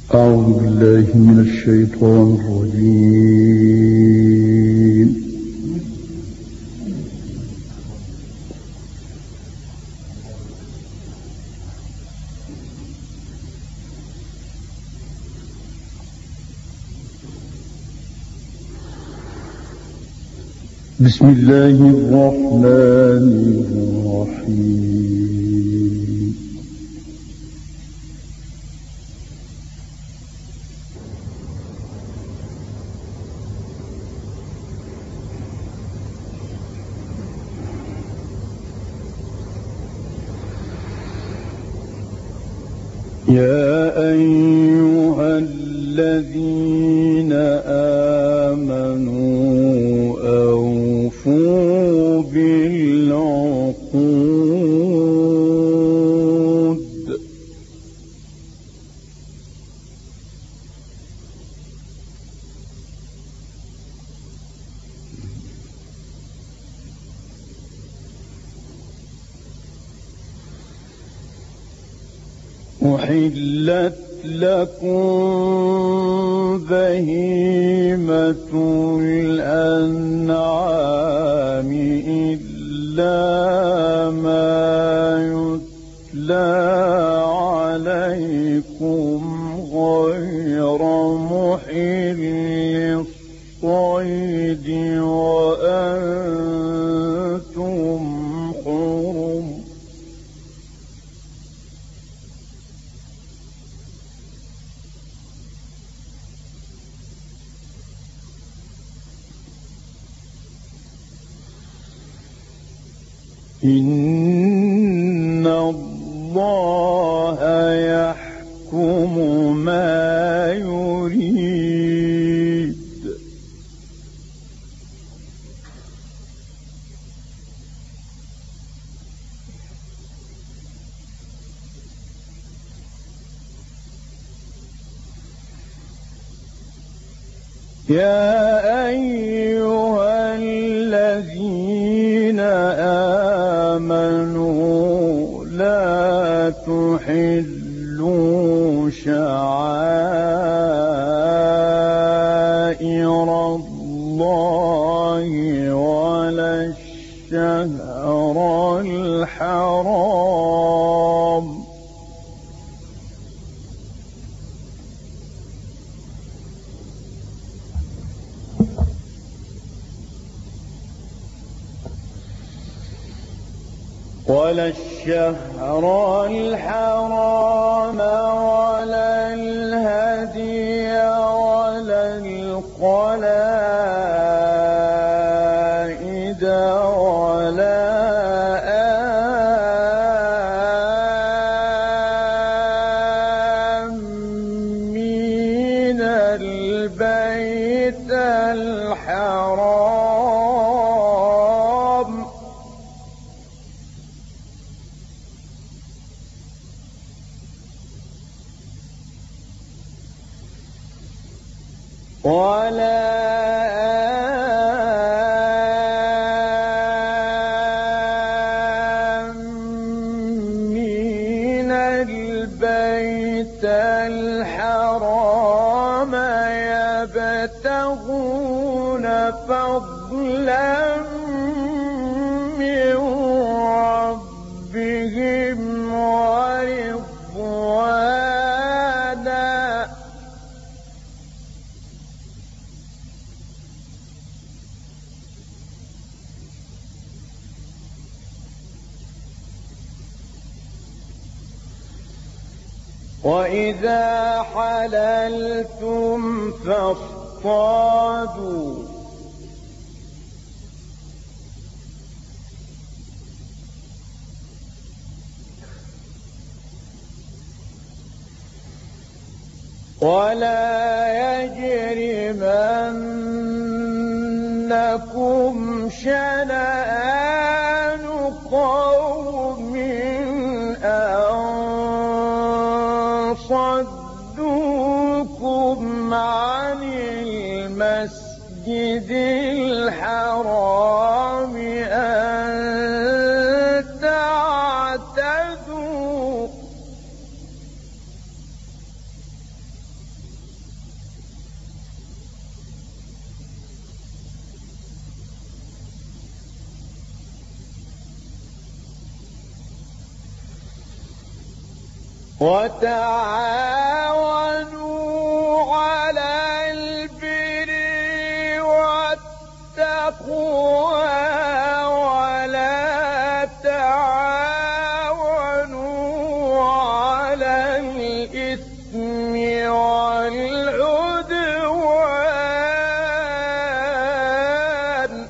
أعوذ بالله من الشيطان الرجيم. بسم الله الرحمن الرحيم. يا أيها الذين آمنوا أوفوا بالعقود أحلت لكم بهيمة الأنعام إلا ما يتلى عليكم غير محل الصيد وأنتم حرم. إن الله يحكم ما يريد. يا أيها الذين آمنوا لا تحلوا شعائر الله ولا الشهر الحرام ولا الهدي ولا القلائد ولا آمين البيت الحرام ولا آمين البيت الحرام يبتغون فضلا من ربهم ورضوانا وإذا حللتم فاصطادوا ولا يجرمنكم شنآن قوم أن صدوكم عن المسجد الحرام أن تعتدوا وتعاونوا على البر والتقوى ولا تعاونوا على الإثم والعدوان.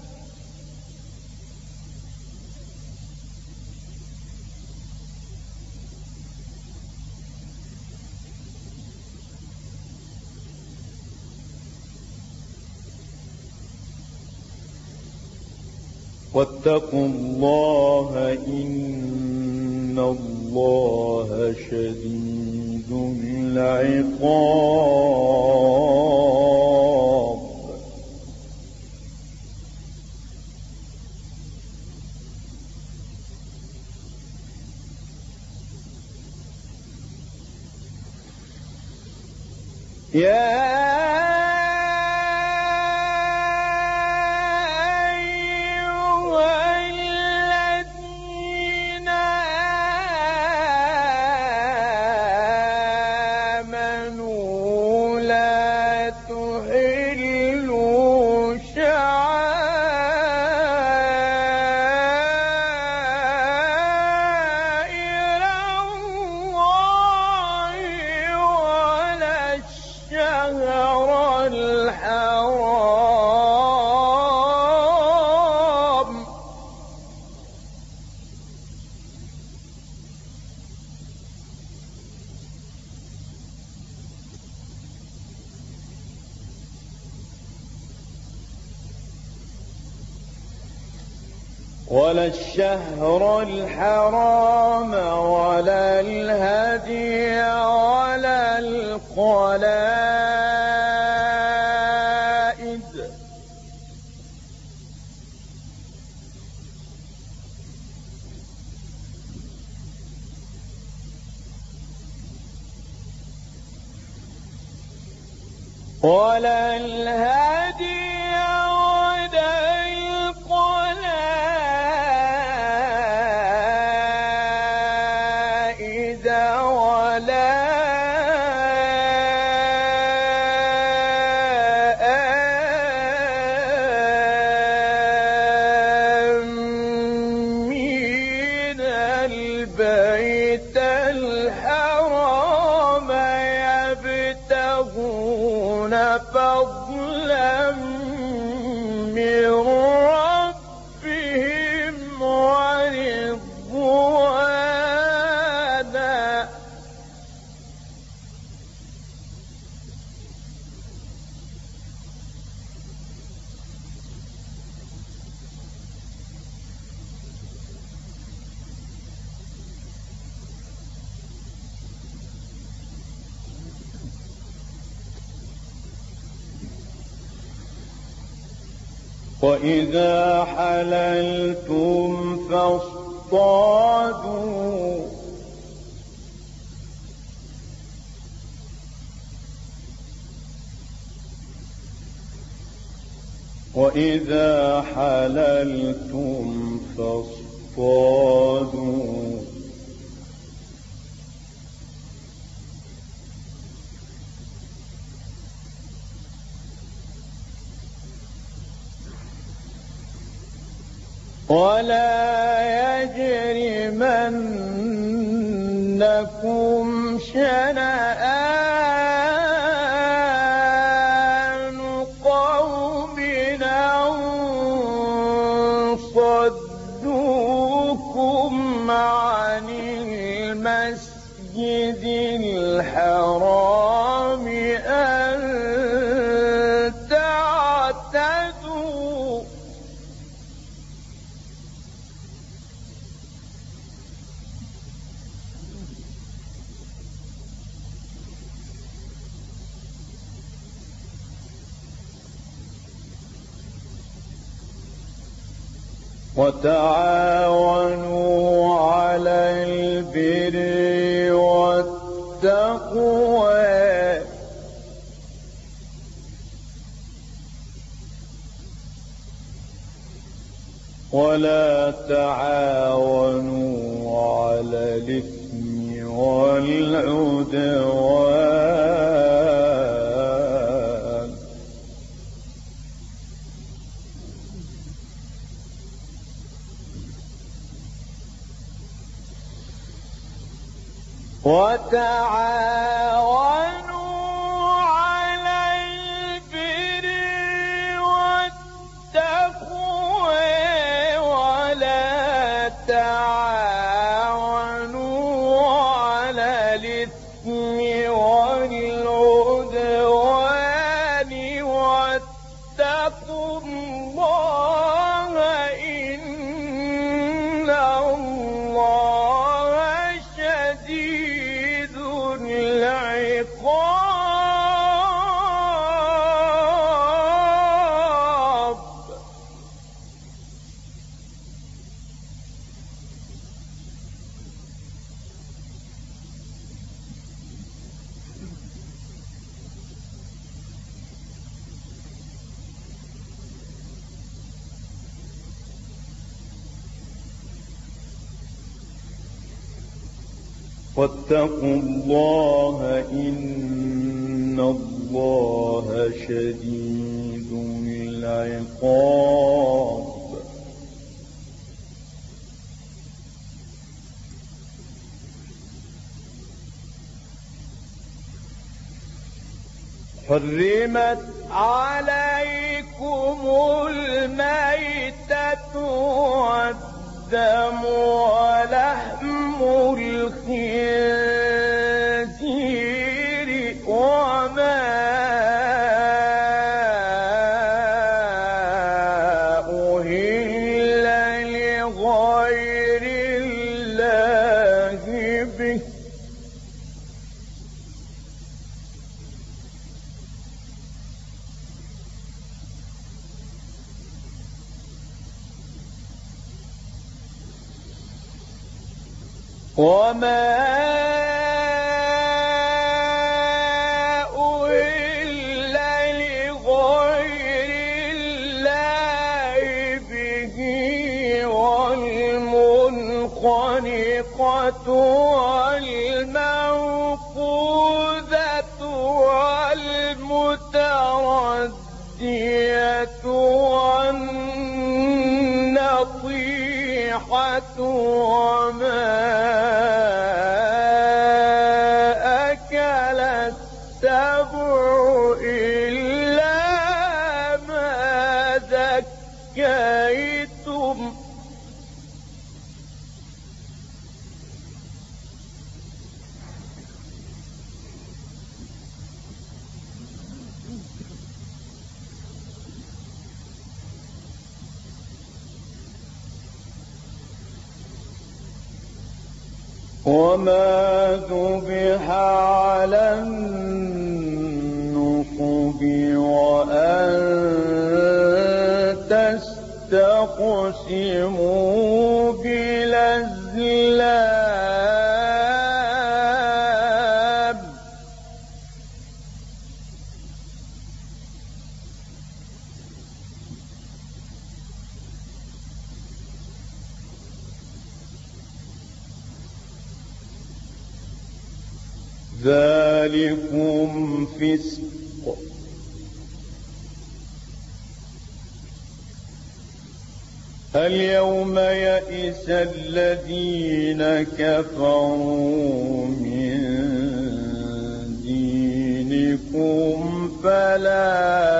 واتقوا الله إن الله شديد العقاب. يا ولا الشهر الحرام ولا الهدي ولا القلائد ولا الهدي البيت الحرام يبتغون فضلا من ربهم ورضوانا. وإذا حللتم فاصطادوا وإذا حللتم فاصطادوا ولا يجرمنكم شنآن قوم أن صدوكم عن المسجد الحرام أن تعتدوا وتعاونوا على البر والتقوى ولا تعاونوا على الإثم والعدوان وتعاونوا على البر والتقوى ولا تعاونوا على الإثم والعدوان واتقوا الله إن الله شديد العقاب. واتقوا الله إن الله شديد العقاب. حرمت عليكم الميتة والدم ولحم الخنزير وما أهل لغير الله به وما أهل لغير الله به والمنخنقة والموقوذة والمتردية والنطيحة وما أكل السبع إلا ما ذكيتم وما ذبح على النصب وأن تستقسموا بالأزلام ذلكم فسق اليوم يئس الذين كفروا من دينكم فلا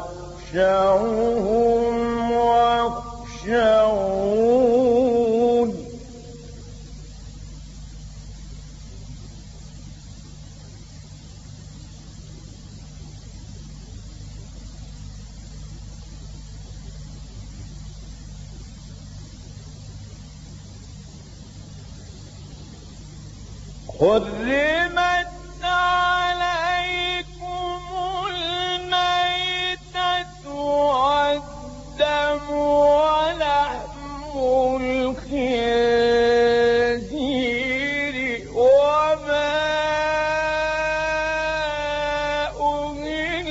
تخشوهم واخشون حرمت عليكم الميتة والدم ولحم الخنزير وما أهل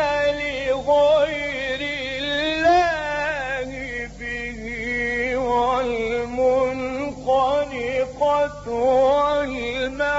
لغير الله به والمنخنقة والموقوذة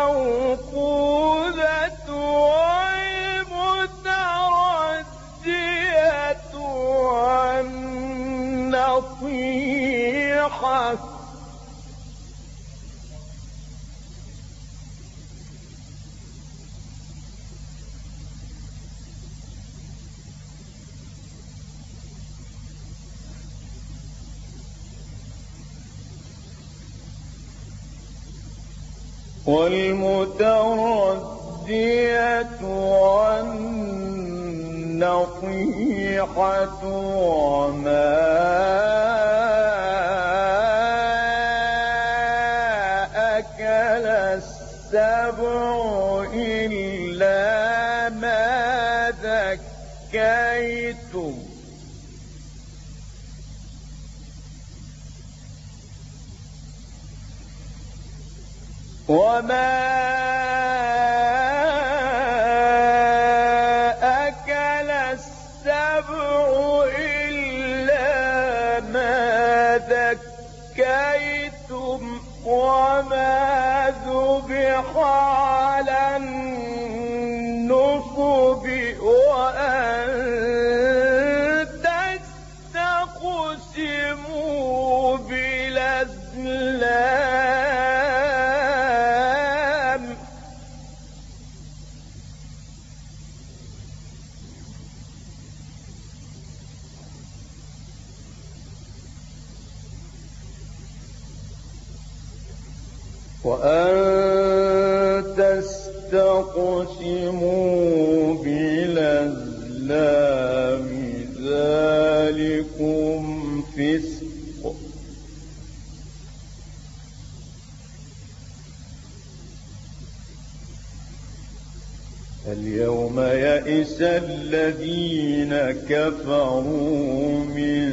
والمتردية والنطيحة وما أكل السبع إلا ما ذكيتم وما أكل السبع إلا ما ذكيتم وما ذبح على النصب وأن تستقسموا بالأزلام وأن تستقسموا بالأزلام ذلكم فسق اليوم يئس الذين كفروا من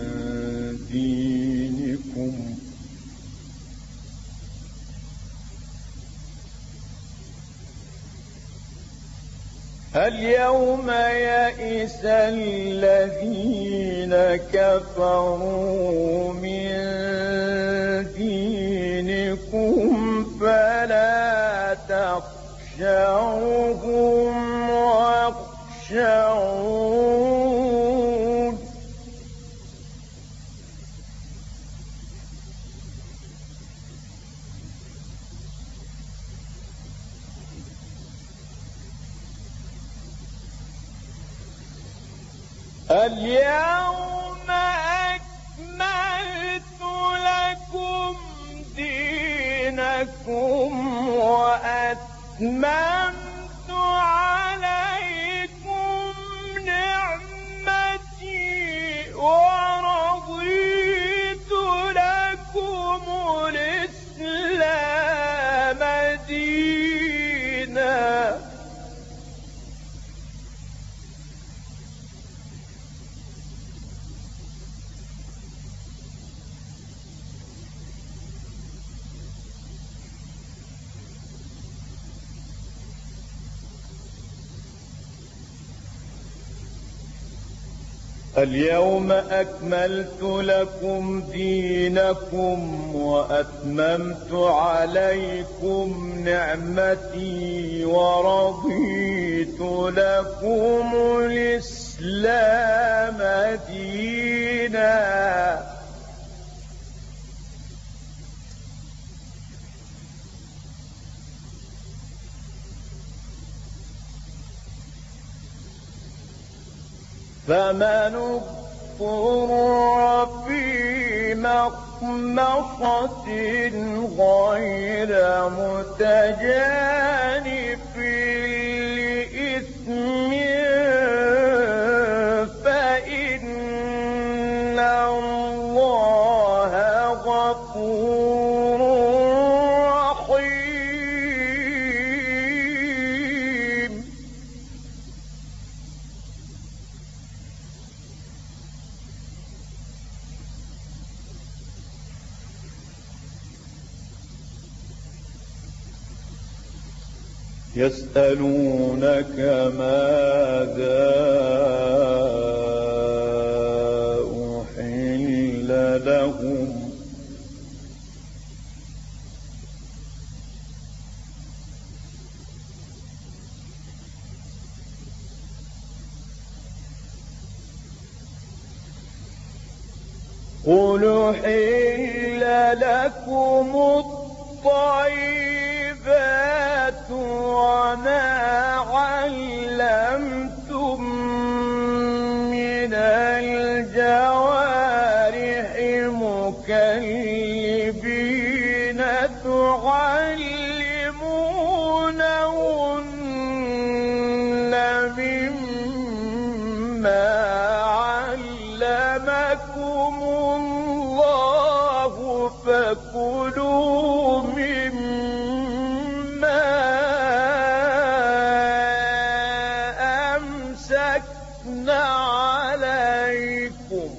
دينكم اليوم يئس الذين كفروا من دينكم فلا تخشوهم واخشون اليوم أكملت لكم دينكم وأتممت عليكم نعمتي ورضيت لكم الإسلام دينا اليوم أكملت لكم دينكم وأتممت عليكم نعمتي ورضيت لكم الإسلام دينا فمن اضطر في مخمصة غير متجانف لإثم فإن الله غفور رحيم يسألونك ماذا أحل لهم قل أحل لكم الطيبات وما علمتم من الجوارح مكلبين تعلمونهن مما علمكم الله فكلوا مما أمسكنا عليكم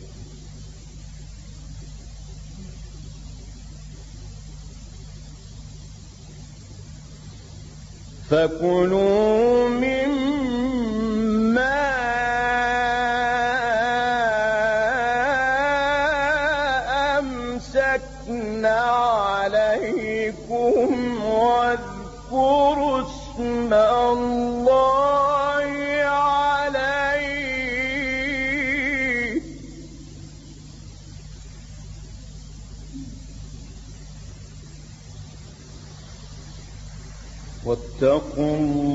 فكلوا مما أمسكنا عليكم واذكروا اسم الله عليه واتقوا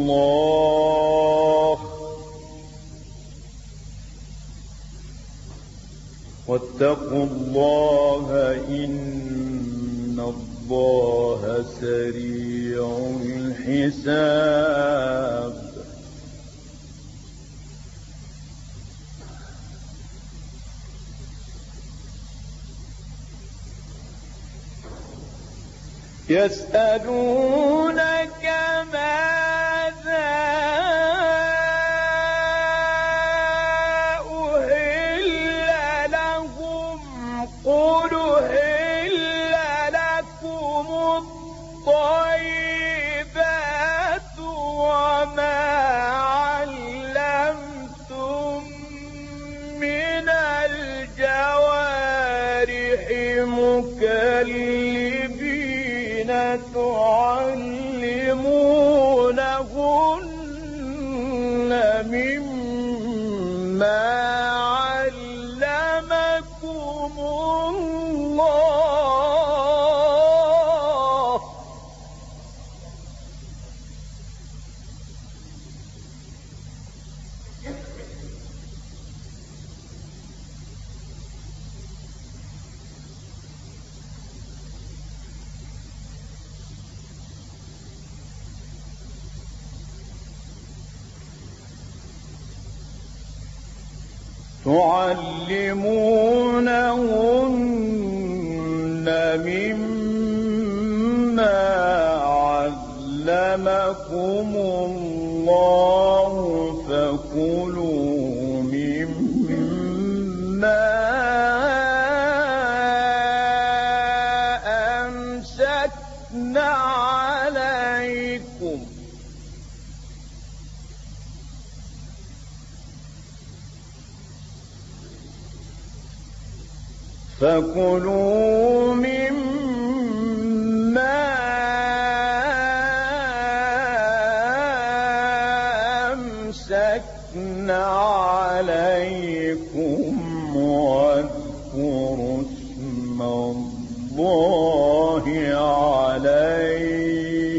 الله إن الله سريع الحساب يسألونك ماذا أهل لهم قل أهل لكم الطيبات وما علمتم من الجوارح مكلبين تعلمونهن مما علمكم الله تعلمونهن مما علمكم الله فكلوا مما أمسكنا عليكم فكلوا مما أمسكنا عليكم واذكروا اسم الله عليه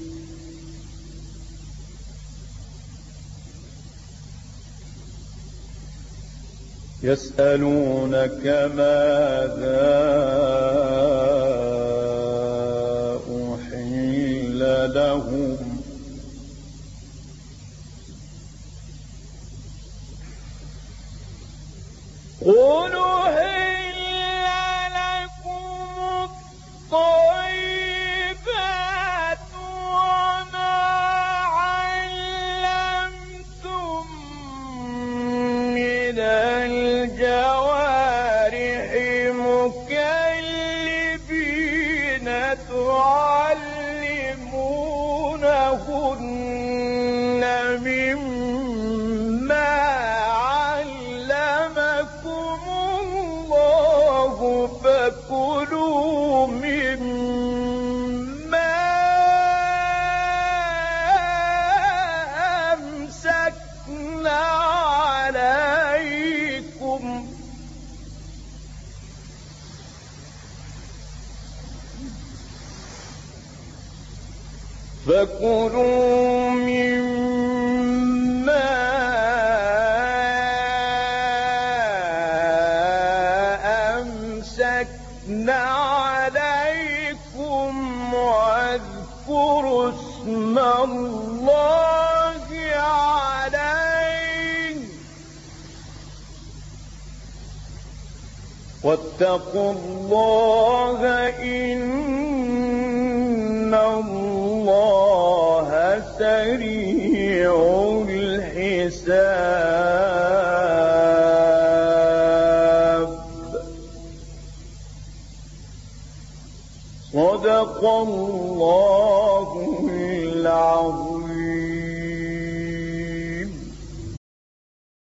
يسألونك ماذا أحل لهم قل أحل لكم الطيبات وما علمتم من الجوارح مكلبين تعلمونهن مما علمكم الله فكلوا مما أمسكنا عليكم فكلوا مما أمسكنا عليكم واذكروا اسم الله عليه واتقوا الله إن الله سريع الحساب. صدق الله العظيم.